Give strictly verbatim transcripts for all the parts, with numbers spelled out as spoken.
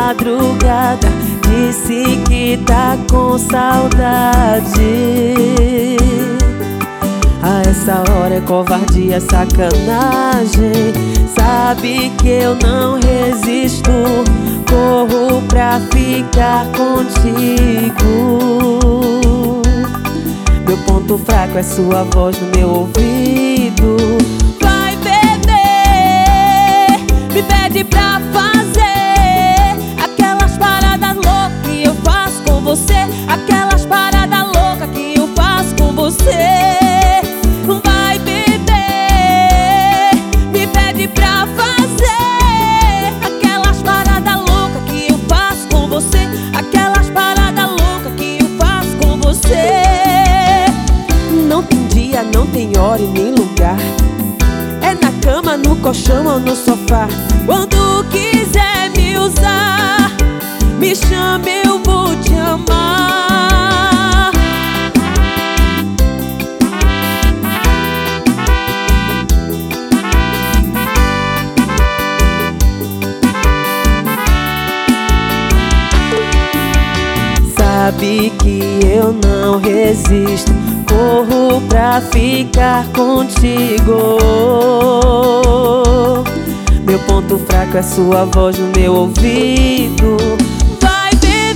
madrugada disse que tá com saudade. A essa hora é covardia, sacanagem. Sabe que eu não resisto, corro pra ficar contigo. Meu ponto fraco é sua voz no meu ouvido. Vai, bebê, me pede pra fazer aquelas paradas loucas que eu faço com você, aquelas paradas loucas que eu faço com você. Vai, bebê, me pede pra fazer aquelas paradas loucas que eu faço com você, aquelas paradas loucas que eu faço com você. Não tem dia, não tem hora e nem lugar. É na cama, no colchão ou no sofá. Quando quiser me usar, me chame, eu vou te amar. Sabe que eu não resisto, corro pra ficar contigo. Meu ponto fraco é sua voz no meu ouvido. Vai,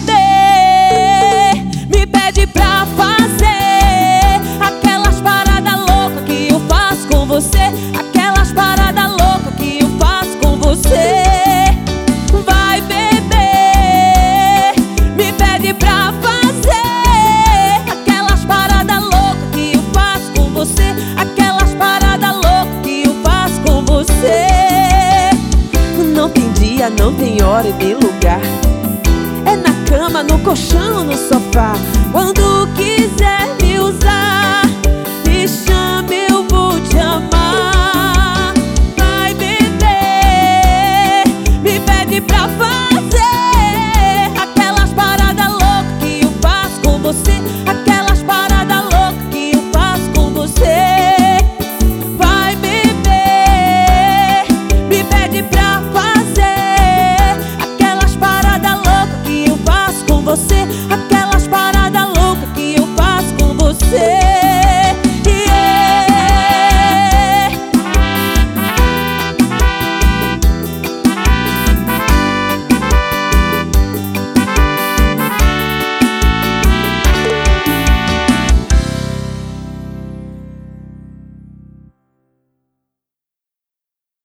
bebê, me pede pra fazer aquelas paradas loucas que eu faço com você, aquelas paradas loucas que eu faço com você. Vai, bebê, me pede pra fazer aquelas paradas loucas que eu faço com você, aquelas paradas loucas que eu faço com você. Não tem dia, não tem hora e nem lugar. É na cama, no colchão, no sofá. Quando quiser